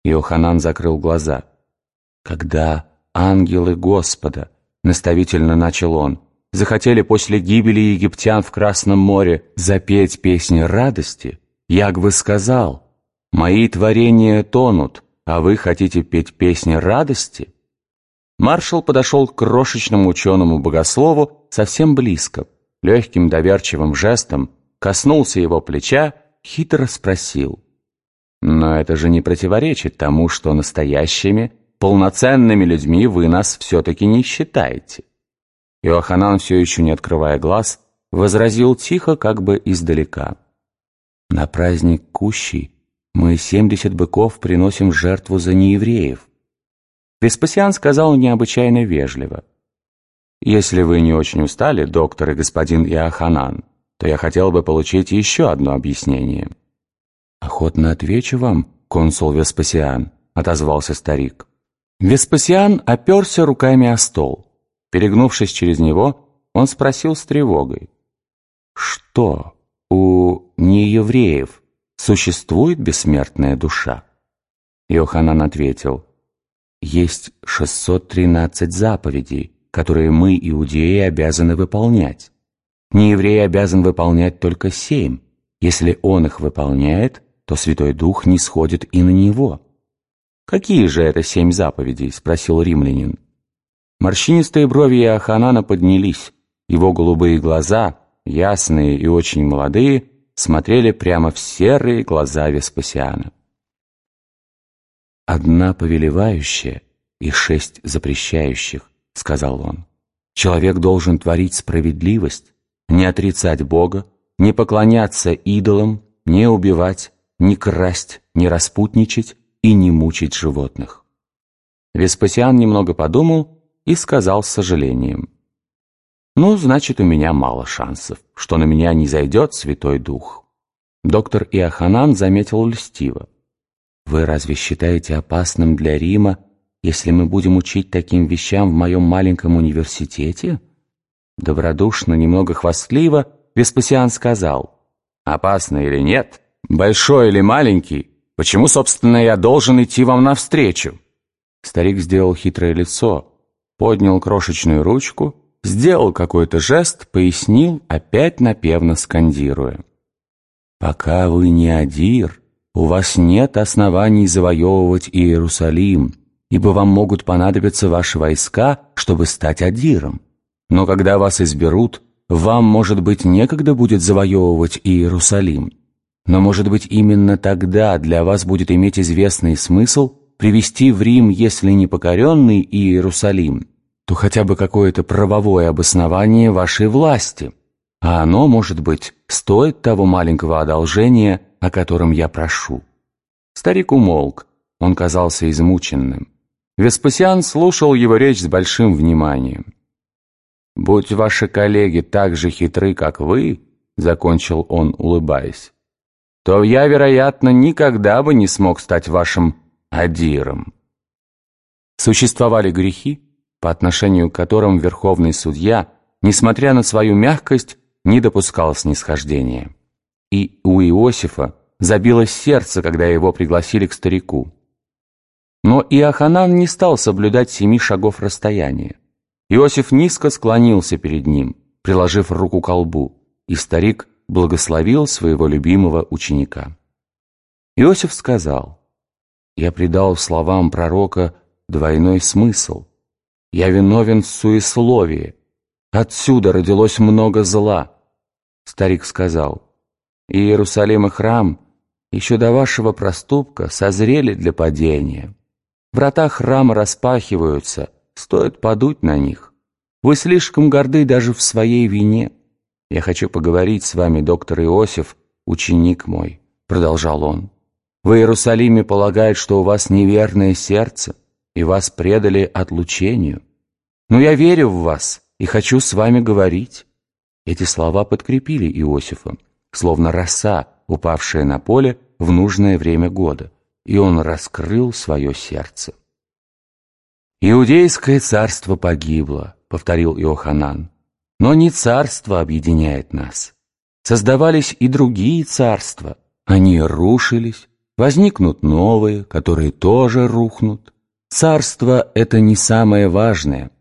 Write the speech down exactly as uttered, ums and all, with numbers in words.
Иоханан закрыл глаза. «Когда ангелы Господа, — наставительно начал он, — захотели после гибели египтян в Красном море запеть песни радости, Ягве сказал: «Мои творения тонут, а вы хотите петь песни радости?» Маршал подошел к крошечному ученому-богослову совсем близко, легким доверчивым жестом коснулся его плеча, хитро спросил: «Но это же не противоречит тому, что настоящими, полноценными людьми вы нас все-таки не считаете». Иоханан, все еще не открывая глаз, возразил тихо, как бы издалека: «На праздник Кущи мы семьдесят быков приносим в жертву за неевреев». Веспасиан сказал необычайно вежливо: «Если вы не очень устали, доктор и господин Иоханан, то я хотел бы получить еще одно объяснение». «Охотно отвечу вам, консул Веспасиан», — отозвался старик. Веспасиан оперся руками о стол. Перегнувшись через него, он спросил с тревогой: «Что, у неевреев существует бессмертная душа?» Иоханан ответил: «Есть шестьсот тринадцать заповедей, которые мы, иудеи, обязаны выполнять. Нееврей обязан выполнять только семь. Если он их выполняет, то Святой Дух не сходит и на него». «Какие же это семь заповедей?» — спросил римлянин. Морщинистые брови Иоханана поднялись, его голубые глаза, ясные и очень молодые, смотрели прямо в серые глаза Веспасиана. «Одна повелевающая и шесть запрещающих», — сказал он. «Человек должен творить справедливость, не отрицать Бога, не поклоняться идолам, не убивать, не красть, не распутничать и не мучить животных». Веспасиан немного подумал и сказал с сожалением: «Ну, значит, у меня мало шансов, что на меня не зайдет Святой Дух». Доктор Иоханан заметил льстиво: «Вы разве считаете опасным для Рима, если мы будем учить таким вещам в моем маленьком университете?» Добродушно, немного хвастливо Веспасиан сказал: «Опасно или нет, большой или маленький, почему, собственно, я должен идти вам навстречу?» Старик сделал хитрое лицо, поднял крошечную ручку, сделал какой-то жест, пояснил, опять напевно скандируя: «Пока вы не адир, у вас нет оснований завоевывать Иерусалим, ибо вам могут понадобиться ваши войска, чтобы стать адиром. Но когда вас изберут, вам, может быть, некогда будет завоевывать Иерусалим. Но, может быть, именно тогда для вас будет иметь известный смысл привести в Рим, если не покоренный Иерусалим, то хотя бы какое-то правовое обоснование вашей власти. А оно, может быть, стоит того маленького одолжения, о котором я прошу». Старик умолк, он казался измученным. Веспасиан слушал его речь с большим вниманием. «Будь ваши коллеги так же хитры, как вы, — закончил он, улыбаясь, — то я, вероятно, никогда бы не смог стать вашим адиром». Существовали грехи, по отношению к которым верховный судья, несмотря на свою мягкость, не допускал снисхождения. И у Иосифа забилось сердце, когда его пригласили к старику. Но Иоханан не стал соблюдать семи шагов расстояния. Иосиф низко склонился перед ним, приложив руку ко лбу, и старик благословил своего любимого ученика. Иосиф сказал: «Я придал словам пророка двойной смысл. Я виновен в суесловии. Отсюда родилось много зла». Старик сказал: «Иерусалим и храм еще до вашего проступка созрели для падения. Врата храма распахиваются, стоит подуть на них. Вы слишком горды даже в своей вине. Я хочу поговорить с вами, доктор Иосиф, ученик мой», — продолжал он. «В Иерусалиме полагают, что у вас неверное сердце, и вас предали отлучению. Но я верю в вас и хочу с вами говорить». Эти слова подкрепили Иосифа, словно роса, упавшая на поле в нужное время года, и он раскрыл свое сердце. «Иудейское царство погибло», — повторил Иоханан, — «но не царство объединяет нас. Создавались и другие царства, они рушились, Возникнут новые, которые тоже рухнут. Царство — это не самое важное.